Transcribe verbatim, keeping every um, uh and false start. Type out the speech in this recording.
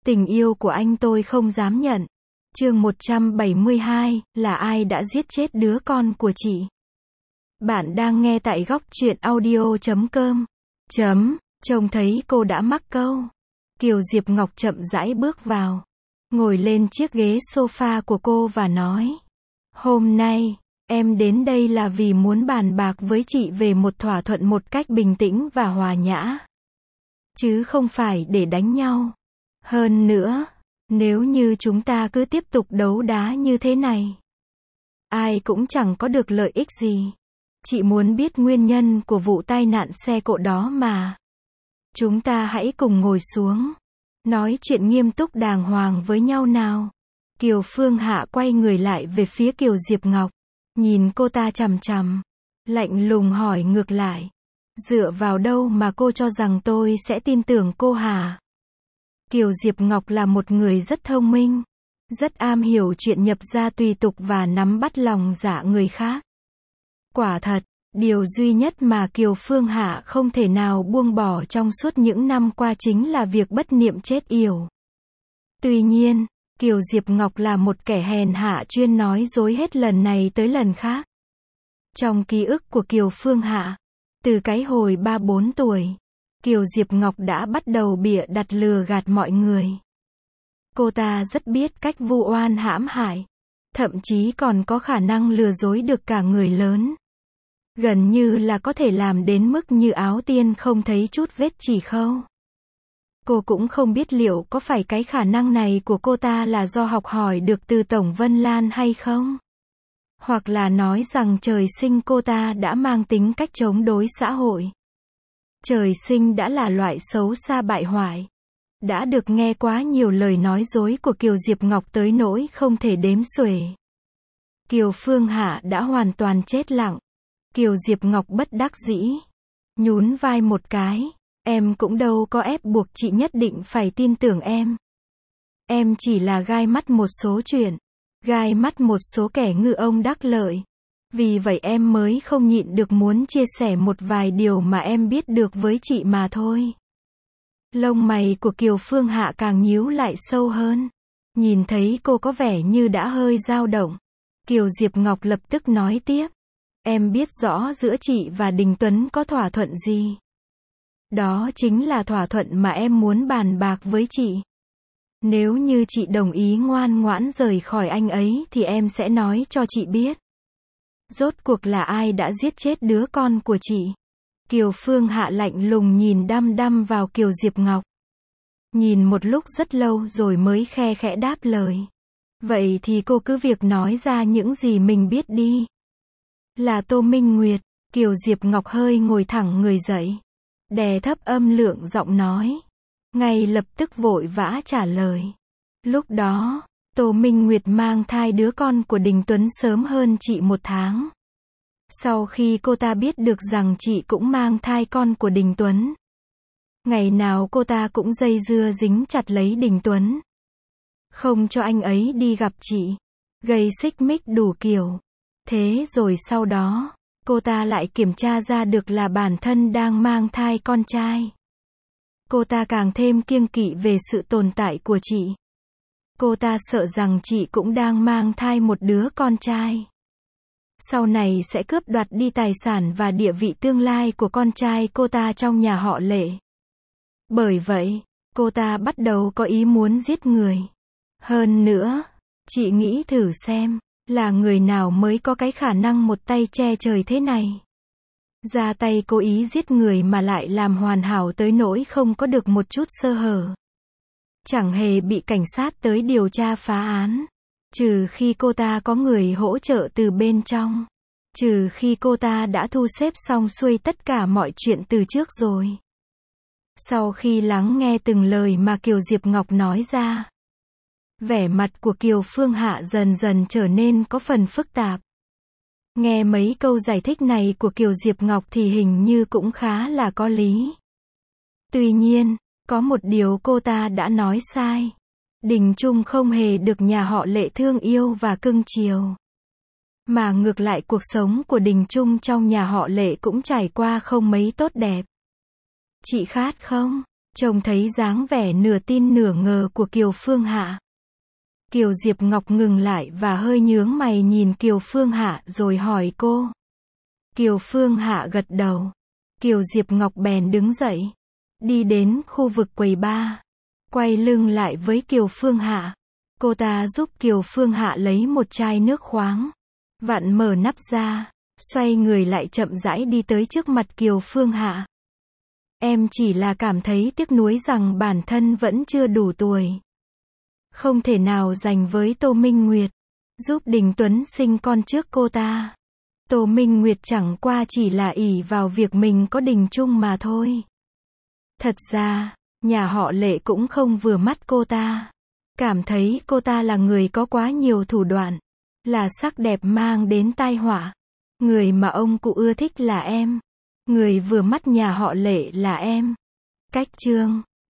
Tình yêu của anh tôi không dám nhận. Chương một trăm bảy mươi hai, là ai đã giết chết đứa con của chị? Bạn đang nghe tại góc truyện audio chấm com. Chấm, trông thấy cô đã mắc câu. Kiều Diệp Ngọc chậm rãi bước vào, ngồi lên chiếc ghế sofa của cô và nói: Hôm nay, em đến đây là vì muốn bàn bạc với chị về một thỏa thuận một cách bình tĩnh và hòa nhã. Chứ không phải để đánh nhau. Hơn nữa, nếu như chúng ta cứ tiếp tục đấu đá như thế này, ai cũng chẳng có được lợi ích gì. Chị muốn biết nguyên nhân của vụ tai nạn xe cộ đó mà. Chúng ta hãy cùng ngồi xuống, nói chuyện nghiêm túc đàng hoàng với nhau nào. Kiều Phương Hạ quay người lại về phía Kiều Diệp Ngọc, nhìn cô ta chằm chằm, lạnh lùng hỏi ngược lại: Dựa vào đâu mà cô cho rằng tôi sẽ tin tưởng cô hả? Kiều Diệp Ngọc là một người rất thông minh, rất am hiểu chuyện nhập gia tùy tục và nắm bắt lòng dạ người khác. Quả thật, điều duy nhất mà Kiều Phương Hạ không thể nào buông bỏ trong suốt những năm qua chính là việc bất niệm chết yểu. Tuy nhiên, Kiều Diệp Ngọc là một kẻ hèn hạ chuyên nói dối hết lần này tới lần khác. Trong ký ức của Kiều Phương Hạ, từ cái hồi ba bốn tuổi, Kiều Diệp Ngọc đã bắt đầu bịa đặt lừa gạt mọi người. Cô ta rất biết cách vu oan hãm hại, thậm chí còn có khả năng lừa dối được cả người lớn. Gần như là có thể làm đến mức như áo tiên không thấy chút vết chỉ khâu. Cô cũng không biết liệu có phải cái khả năng này của cô ta là do học hỏi được từ Tổng Vân Lan hay không? Hoặc là nói rằng trời sinh cô ta đã mang tính cách chống đối xã hội. Trời sinh đã là loại xấu xa bại hoại. Đã được nghe quá nhiều lời nói dối của Kiều Diệp Ngọc tới nỗi không thể đếm xuể. Kiều Phương Hạ đã hoàn toàn chết lặng. Kiều Diệp Ngọc bất đắc dĩ, nhún vai một cái. Em cũng đâu có ép buộc chị nhất định phải tin tưởng em. Em chỉ là gai mắt một số chuyện, gai mắt một số kẻ ngư ông đắc lợi. Vì vậy em mới không nhịn được muốn chia sẻ một vài điều mà em biết được với chị mà thôi. Lông mày của Kiều Phương Hạ càng nhíu lại sâu hơn. Nhìn thấy cô có vẻ như đã hơi dao động, Kiều Diệp Ngọc lập tức nói tiếp: Em biết rõ giữa chị và Đình Tuấn có thỏa thuận gì. Đó chính là thỏa thuận mà em muốn bàn bạc với chị. Nếu như chị đồng ý ngoan ngoãn rời khỏi anh ấy thì em sẽ nói cho chị biết. Rốt cuộc là ai đã giết chết đứa con của chị? Kiều Phương Hạ lạnh lùng nhìn đăm đăm vào Kiều Diệp Ngọc. Nhìn một lúc rất lâu rồi mới khe khẽ đáp lời. Vậy thì cô cứ việc nói ra những gì mình biết đi. Là Tô Minh Nguyệt. Kiều Diệp Ngọc hơi ngồi thẳng người dậy, đè thấp âm lượng giọng nói. Ngay lập tức vội vã trả lời. Lúc đó, Tô Minh Nguyệt mang thai đứa con của Đình Tuấn sớm hơn chị một tháng. Sau khi cô ta biết được rằng chị cũng mang thai con của Đình Tuấn, ngày nào cô ta cũng dây dưa dính chặt lấy Đình Tuấn, không cho anh ấy đi gặp chị, gây xích mích đủ kiểu. Thế rồi sau đó, cô ta lại kiểm tra ra được là bản thân đang mang thai con trai. Cô ta càng thêm kiêng kỵ về sự tồn tại của chị. Cô ta sợ rằng chị cũng đang mang thai một đứa con trai. Sau này sẽ cướp đoạt đi tài sản và địa vị tương lai của con trai cô ta trong nhà họ Lệ. Bởi vậy, cô ta bắt đầu có ý muốn giết người. Hơn nữa, chị nghĩ thử xem, là người nào mới có cái khả năng một tay che trời thế này. Ra tay cố ý giết người mà lại làm hoàn hảo tới nỗi không có được một chút sơ hở. Chẳng hề bị cảnh sát tới điều tra phá án. Trừ khi cô ta có người hỗ trợ từ bên trong. Trừ khi cô ta đã thu xếp xong xuôi tất cả mọi chuyện từ trước rồi. Sau khi lắng nghe từng lời mà Kiều Diệp Ngọc nói ra, vẻ mặt của Kiều Phương Hạ dần dần trở nên có phần phức tạp. Nghe mấy câu giải thích này của Kiều Diệp Ngọc thì hình như cũng khá là có lý. Tuy nhiên, có một điều cô ta đã nói sai. Đình Trung không hề được nhà họ Lệ thương yêu và cưng chiều. Mà ngược lại cuộc sống của Đình Trung trong nhà họ Lệ cũng trải qua không mấy tốt đẹp. Chị khát không? Trông thấy dáng vẻ nửa tin nửa ngờ của Kiều Phương Hạ. Kiều Diệp Ngọc ngừng lại và hơi nhướng mày nhìn Kiều Phương Hạ rồi hỏi cô. Kiều Phương Hạ gật đầu. Kiều Diệp Ngọc bèn đứng dậy, đi đến khu vực quầy bar, quay lưng lại với Kiều Phương Hạ. Cô ta giúp Kiều Phương Hạ lấy một chai nước khoáng, vặn mở nắp ra, xoay người lại chậm rãi đi tới trước mặt Kiều Phương Hạ. Em chỉ là cảm thấy tiếc nuối rằng bản thân vẫn chưa đủ tuổi, không thể nào giành với Tô Minh Nguyệt, giúp Đình Tuấn sinh con trước cô ta. Tô Minh Nguyệt chẳng qua chỉ là ỷ vào việc mình có Đình Trung mà thôi. Thật ra, nhà họ Lệ cũng không vừa mắt cô ta, cảm thấy cô ta là người có quá nhiều thủ đoạn, là sắc đẹp mang đến tai họa. Người mà ông cụ ưa thích là em, người vừa mắt nhà họ Lệ là em. Cách chương